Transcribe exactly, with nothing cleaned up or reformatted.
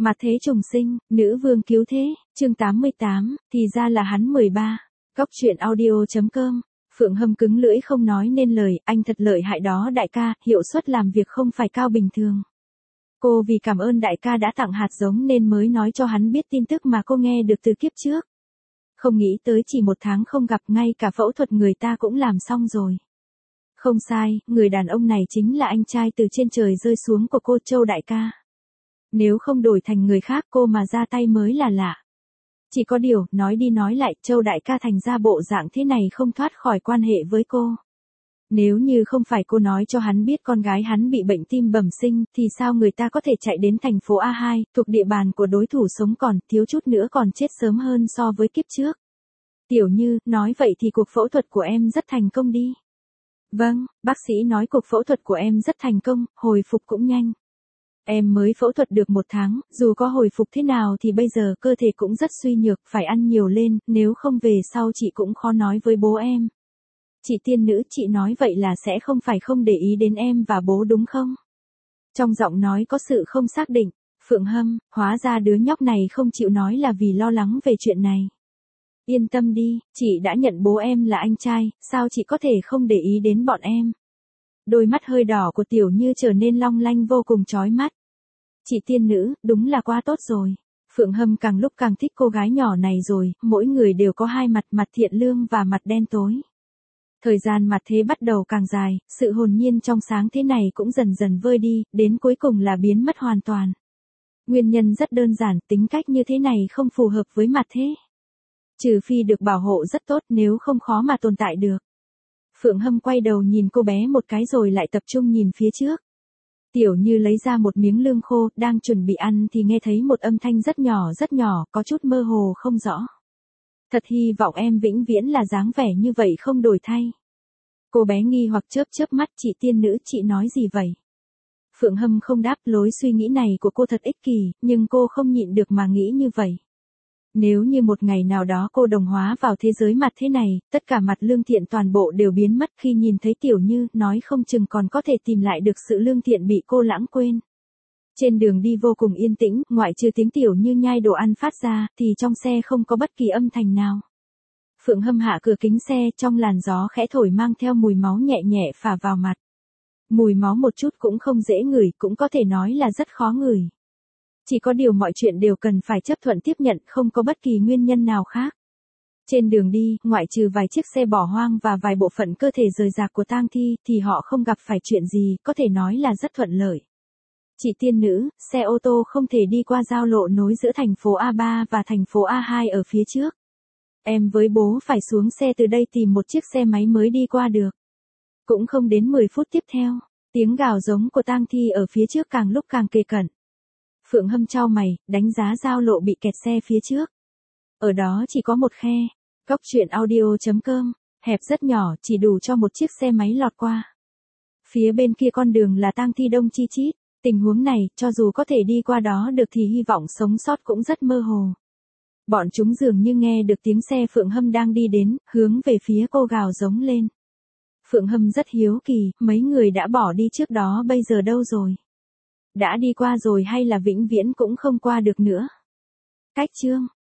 Mặt thế trùng sinh, nữ vương cứu thế, chương tám mươi tám, thì ra là hắn mười ba. Góc truyện audio chấm com. Phượng Hâm cứng lưỡi không nói nên lời, anh thật lợi hại đó đại ca, hiệu suất làm việc không phải cao bình thường. Cô vì cảm ơn đại ca đã tặng hạt giống nên mới nói cho hắn biết tin tức mà cô nghe được từ kiếp trước. Không nghĩ tới chỉ một tháng không gặp, ngay cả phẫu thuật người ta cũng làm xong rồi. Không sai, người đàn ông này chính là anh trai từ trên trời rơi xuống của cô Châu đại ca. Nếu không đổi thành người khác cô mà ra tay mới là lạ. Chỉ có điều, nói đi nói lại, Châu đại ca thành ra bộ dạng thế này không thoát khỏi quan hệ với cô. Nếu như không phải cô nói cho hắn biết con gái hắn bị bệnh tim bẩm sinh, thì sao người ta có thể chạy đến thành phố A hai, thuộc địa bàn của đối thủ sống còn, thiếu chút nữa còn chết sớm hơn so với kiếp trước. Tiểu Như, nói vậy thì cuộc phẫu thuật của em rất thành công đi. Vâng, bác sĩ nói cuộc phẫu thuật của em rất thành công, hồi phục cũng nhanh. Em mới phẫu thuật được một tháng, dù có hồi phục thế nào thì bây giờ cơ thể cũng rất suy nhược, phải ăn nhiều lên, nếu không về sau chị cũng khó nói với bố em. Chị tiên nữ, chị nói vậy là sẽ không phải không để ý đến em và bố đúng không? Trong giọng nói có sự không xác định. Phượng Hâm, hóa ra đứa nhóc này không chịu nói là vì lo lắng về chuyện này. Yên tâm đi, chị đã nhận bố em là anh trai, sao chị có thể không để ý đến bọn em? Đôi mắt hơi đỏ của Tiểu Như trở nên long lanh vô cùng chói mắt. Chị tiên nữ, đúng là quá tốt rồi. Phượng Hâm càng lúc càng thích cô gái nhỏ này rồi, mỗi người đều có hai mặt, mặt thiện lương và mặt đen tối. Thời gian mặt thế bắt đầu càng dài, sự hồn nhiên trong sáng thế này cũng dần dần vơi đi, đến cuối cùng là biến mất hoàn toàn. Nguyên nhân rất đơn giản, tính cách như thế này không phù hợp với mặt thế. Trừ phi được bảo hộ rất tốt, nếu không khó mà tồn tại được. Phượng Hâm quay đầu nhìn cô bé một cái rồi lại tập trung nhìn phía trước. Tiểu Như lấy ra một miếng lương khô, đang chuẩn bị ăn thì nghe thấy một âm thanh rất nhỏ rất nhỏ, có chút mơ hồ không rõ. Thật hy vọng em vĩnh viễn là dáng vẻ như vậy không đổi thay. Cô bé nghi hoặc chớp chớp mắt, chị tiên nữ, chị nói gì vậy? Phượng Hâm không đáp, lối suy nghĩ này của cô thật ích kỷ, nhưng cô không nhịn được mà nghĩ như vậy. Nếu như một ngày nào đó cô đồng hóa vào thế giới mặt thế này, tất cả mặt lương thiện toàn bộ đều biến mất, khi nhìn thấy Tiểu Như, nói không chừng còn có thể tìm lại được sự lương thiện bị cô lãng quên. Trên đường đi vô cùng yên tĩnh, ngoại trừ tiếng Tiểu Như nhai đồ ăn phát ra, thì trong xe không có bất kỳ âm thanh nào. Phượng Hâm hạ cửa kính xe, trong làn gió khẽ thổi mang theo mùi máu nhẹ nhẹ phả vào mặt. Mùi máu một chút cũng không dễ ngửi, cũng có thể nói là rất khó ngửi. Chỉ có điều mọi chuyện đều cần phải chấp thuận tiếp nhận, không có bất kỳ nguyên nhân nào khác. Trên đường đi, ngoại trừ vài chiếc xe bỏ hoang và vài bộ phận cơ thể rời rạc của tang thi, thì họ không gặp phải chuyện gì, có thể nói là rất thuận lợi. Chị tiên nữ, xe ô tô không thể đi qua giao lộ nối giữa thành phố A ba và thành phố A hai ở phía trước. Em với bố phải xuống xe từ đây tìm một chiếc xe máy mới đi qua được. Cũng không đến mười phút tiếp theo, tiếng gào giống của tang thi ở phía trước càng lúc càng kề cận. Phượng Hâm chau mày, đánh giá giao lộ bị kẹt xe phía trước. Ở đó chỉ có một khe. Góc truyện audio chấm com, hẹp rất nhỏ, chỉ đủ cho một chiếc xe máy lọt qua. Phía bên kia con đường là tang thi đông chi chít. Tình huống này, cho dù có thể đi qua đó được thì hy vọng sống sót cũng rất mơ hồ. Bọn chúng dường như nghe được tiếng xe Phượng Hâm đang đi đến, hướng về phía cô gào giống lên. Phượng Hâm rất hiếu kỳ, mấy người đã bỏ đi trước đó bây giờ đâu rồi? Đã đi qua rồi hay là vĩnh viễn cũng không qua được nữa? Cách chương